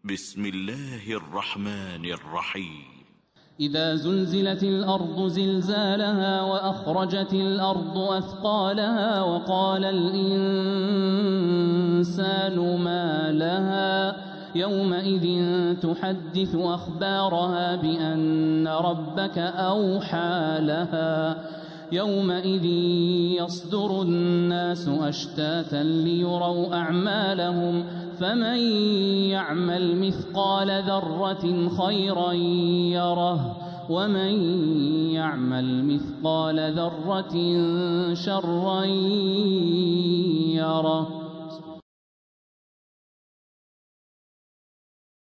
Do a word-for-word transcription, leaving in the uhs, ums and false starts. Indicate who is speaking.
Speaker 1: بسم الله الرحمن الرحيم.
Speaker 2: إذا زلزلت الأرض زلزالها وأخرجت الأرض أثقالها وقال الإنسان ما لها يومئذ تحدث أخبارها بأن ربك أوحى لها يومئذ يصدر الناس أشتاتا ليروا أعمالهم فمن يعمل مثقال ذرة خيرا يره ومن يعمل مثقال ذرة شرا يره.